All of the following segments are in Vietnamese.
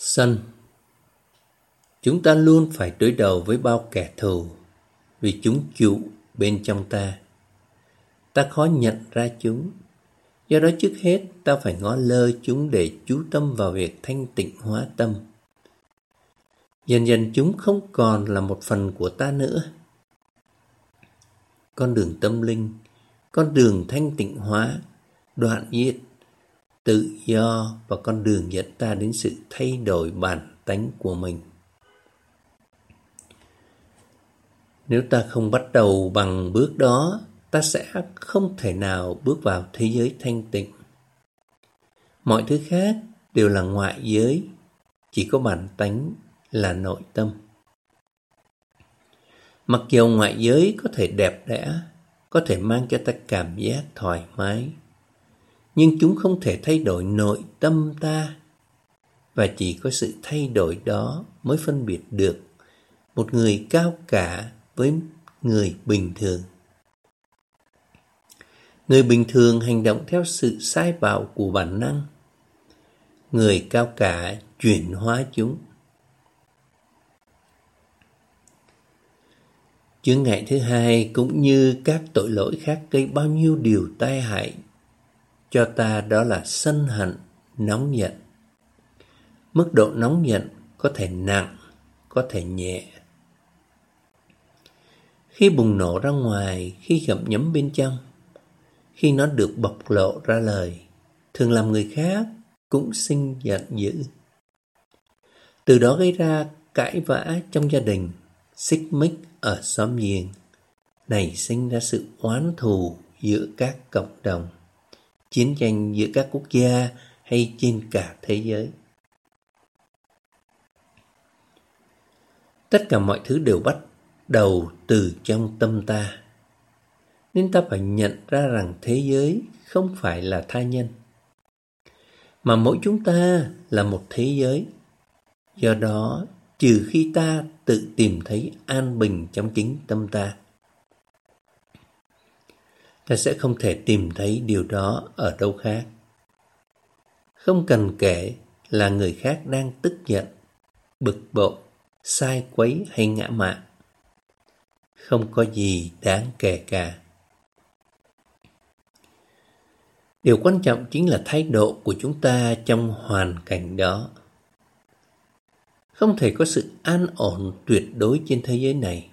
Sân. Chúng ta luôn phải đối đầu với bao kẻ thù vì chúng trụ bên trong ta. Ta khó nhận ra chúng. Do đó trước hết ta phải ngó lơ chúng để chú tâm vào việc thanh tịnh hóa tâm. Dần dần chúng không còn là một phần của ta nữa. Con đường tâm linh, con đường thanh tịnh hóa, đoạn diệt, tự do và con đường dẫn ta đến sự thay đổi bản tánh của mình. Nếu ta không bắt đầu bằng bước đó, ta sẽ không thể nào bước vào thế giới thanh tịnh. Mọi thứ khác đều là ngoại giới, chỉ có bản tánh là nội tâm. Mặc dù ngoại giới có thể đẹp đẽ, có thể mang cho ta cảm giác thoải mái, nhưng chúng không thể thay đổi nội tâm ta, và chỉ có sự thay đổi đó mới phân biệt được một người cao cả với người bình thường. Người bình thường hành động theo sự sai bảo của bản năng. Người cao cả chuyển hóa chúng. Chướng ngại thứ hai cũng như các tội lỗi khác gây bao nhiêu điều tai hại cho ta, đó là sân hận, nóng giận. Mức độ nóng giận có thể nặng, có thể nhẹ. Khi bùng nổ ra ngoài, khi gặm nhấm bên trong, khi nó được bộc lộ ra lời, thường làm người khác cũng sinh giận dữ. Từ đó gây ra cãi vã trong gia đình, xích mích ở xóm giềng, nảy sinh ra sự oán thù giữa các cộng đồng, chiến tranh giữa các quốc gia hay trên cả thế giới. Tất cả mọi thứ đều bắt đầu từ trong tâm ta, nên ta phải nhận ra rằng thế giới không phải là tha nhân, mà mỗi chúng ta là một thế giới. Do đó, trừ khi ta tự tìm thấy an bình trong chính tâm ta, ta sẽ không thể tìm thấy điều đó ở đâu khác. Không cần kể là người khác đang tức giận, bực bội, sai quấy hay ngã mạn. Không có gì đáng kể cả. Điều quan trọng chính là thái độ của chúng ta trong hoàn cảnh đó. Không thể có sự an ổn tuyệt đối trên thế giới này.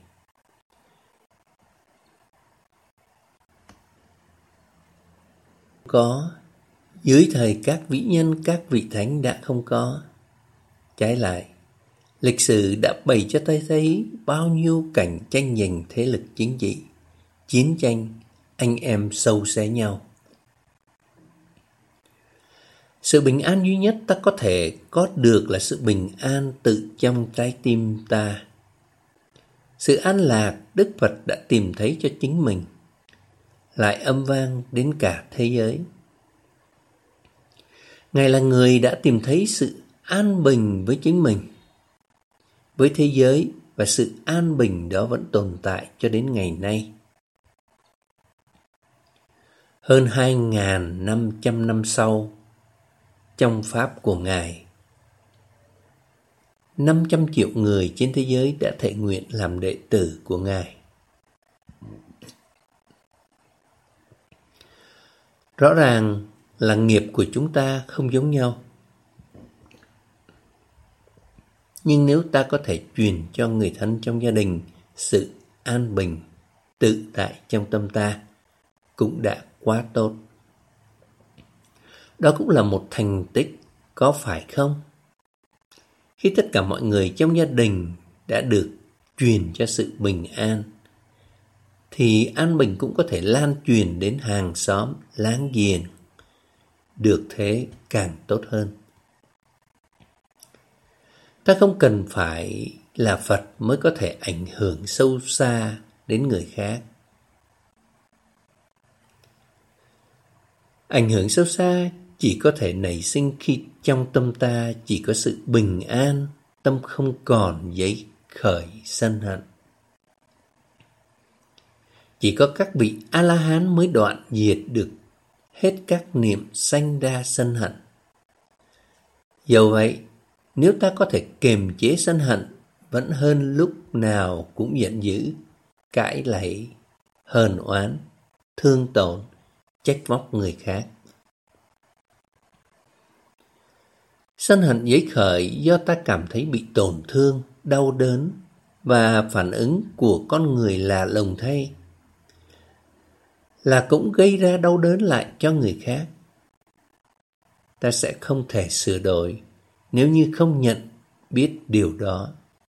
Có, dưới thời các vĩ nhân, các vị thánh đã không có. Trái lại, lịch sử đã bày cho ta thấy bao nhiêu cảnh tranh giành thế lực chính trị, chiến tranh, anh em sâu xé nhau. Sự bình an duy nhất ta có thể có được là sự bình an tự trong trái tim ta. Sự an lạc Đức Phật đã tìm thấy cho chính mình, lại âm vang đến cả thế giới. Ngài là người đã tìm thấy sự an bình với chính mình, với thế giới, và sự an bình đó vẫn tồn tại cho đến ngày nay. Hơn 2.500 năm sau, trong Pháp của Ngài, 500 triệu người trên thế giới đã thệ nguyện làm đệ tử của Ngài. Rõ ràng là nghiệp của chúng ta không giống nhau. Nhưng nếu ta có thể truyền cho người thân trong gia đình sự an bình, tự tại trong tâm ta, cũng đã quá tốt. Đó cũng là một thành tích, có phải không? Khi tất cả mọi người trong gia đình đã được truyền cho sự bình an, thì an bình cũng có thể lan truyền đến hàng xóm, láng giềng. Được thế càng tốt hơn. Ta không cần phải là Phật mới có thể ảnh hưởng sâu xa đến người khác. Ảnh hưởng sâu xa chỉ có thể nảy sinh khi trong tâm ta chỉ có sự bình an, tâm không còn dấy khởi sân hận. Chỉ có các vị A-la-hán mới đoạn diệt được hết các niệm sanh ra sân hận. Dẫu vậy, Nếu ta có thể kiềm chế sân hận, vẫn hơn lúc nào cũng giận dữ, cãi lẫy, hờn oán, thương tổn, trách móc người khác. Sân hận dấy khởi do ta cảm thấy bị tổn thương, đau đớn, và phản ứng của con người là lùng thay, là cũng gây ra đau đớn lại cho người khác. Ta sẽ không thể sửa đổi nếu như không nhận biết điều đó.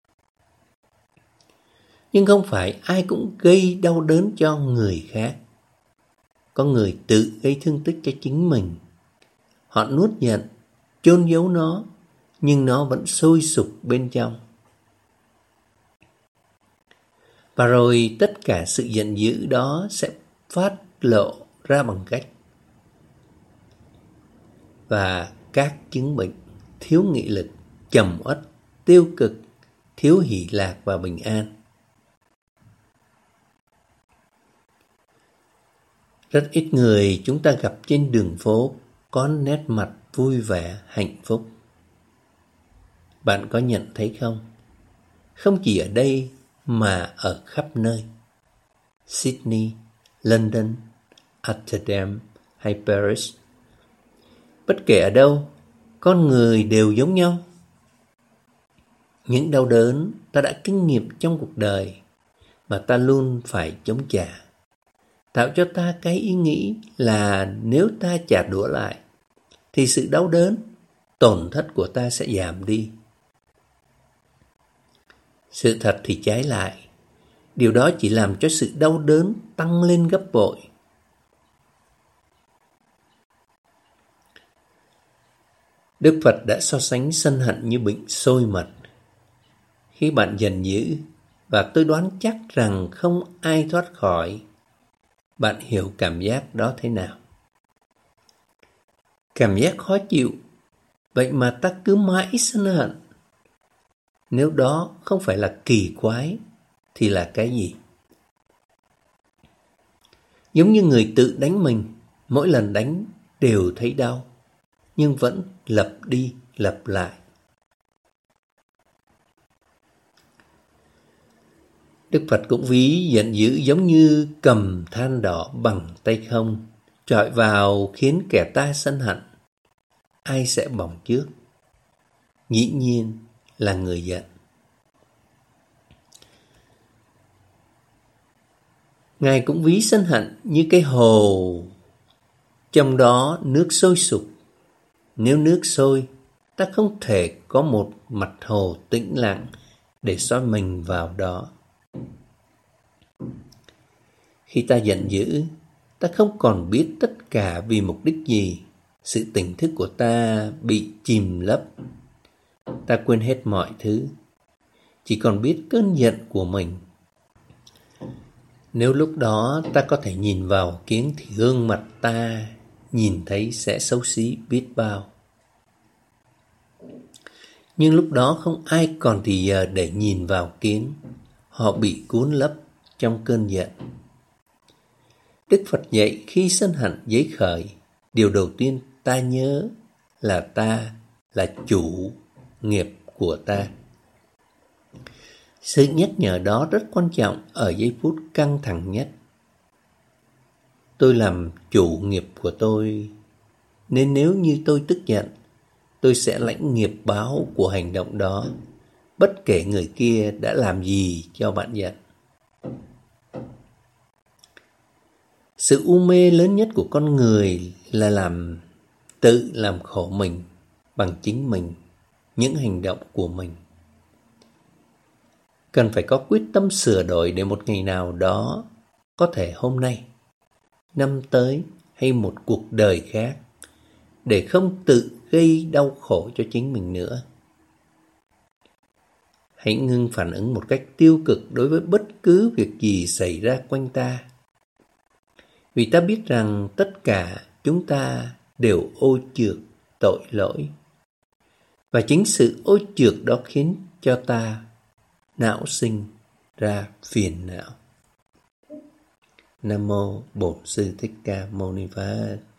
Nhưng không phải ai cũng gây đau đớn cho người khác. Có người tự gây thương tích cho chính mình. Họ nuốt giận, chôn giấu nó, nhưng nó vẫn sôi sục bên trong. Và rồi tất cả sự giận dữ đó sẽ phát lộ ra bằng cách và các chứng bệnh thiếu nghị lực, trầm uất, tiêu cực, thiếu hỷ lạc và bình an. Rất ít người chúng ta gặp trên đường phố có nét mặt vui vẻ, hạnh phúc. Bạn có nhận thấy không? Không chỉ ở đây mà ở khắp nơi. Sydney, London, Amsterdam hay Paris. Bất kể ở đâu, con người đều giống nhau. Những đau đớn ta đã kinh nghiệm trong cuộc đời mà ta luôn phải chống trả, tạo cho ta cái ý nghĩ là nếu ta trả đũa lại thì sự đau đớn, tổn thất của ta sẽ giảm đi. Sự thật thì trái lại, điều đó chỉ làm cho sự đau đớn tăng lên gấp bội. Đức Phật đã so sánh sân hận như bệnh sôi mật. Khi bạn giận dữ, và tôi đoán chắc rằng không ai thoát khỏi, bạn hiểu cảm giác đó thế nào? Cảm giác khó chịu, vậy mà ta cứ mãi sân hận. Nếu đó không phải là kỳ quái, thì là cái gì? Giống như người tự đánh mình, mỗi lần đánh đều thấy đau, nhưng vẫn lặp đi lặp lại. Đức Phật cũng ví giận dữ giống như cầm than đỏ bằng tay không, chọi vào khiến kẻ ta sân hận. Ai sẽ bỏng trước? Dĩ nhiên là người giận. Ngài cũng ví sân hận như cái hồ, trong đó nước sôi sục. Nếu nước sôi, ta không thể có một mặt hồ tĩnh lặng để soi mình vào đó. Khi ta giận dữ, ta không còn biết tất cả vì mục đích gì. Sự tỉnh thức của ta bị chìm lấp. Ta quên hết mọi thứ, chỉ còn biết cơn giận của mình. Nếu lúc đó ta có thể nhìn vào kiếng thì gương mặt ta nhìn thấy sẽ xấu xí biết bao. Nhưng lúc đó không ai còn thì giờ để nhìn vào kiếng. Họ bị cuốn lấp trong cơn giận. Đức Phật dạy khi sân hận dấy khởi, điều đầu tiên ta nhớ là ta là chủ nghiệp của ta. Sự nhắc nhở đó rất quan trọng ở giây phút căng thẳng nhất. Tôi làm chủ nghiệp của tôi, nên nếu như tôi tức giận, tôi sẽ lãnh nghiệp báo của hành động đó, bất kể người kia đã làm gì cho bạn giận. Sự u mê lớn nhất của con người là tự làm khổ mình bằng chính mình, những hành động của mình. Cần phải có quyết tâm sửa đổi để một ngày nào đó, có thể hôm nay, năm tới hay một cuộc đời khác, để không tự gây đau khổ cho chính mình nữa. Hãy ngưng phản ứng một cách tiêu cực đối với bất cứ việc gì xảy ra quanh ta. Vì ta biết rằng tất cả chúng ta đều ô trược, tội lỗi. Và chính sự ô trược đó khiến cho ta não sinh ra phiền não. Nam mô Bổn Sư Thích Ca Mâu Ni Phật.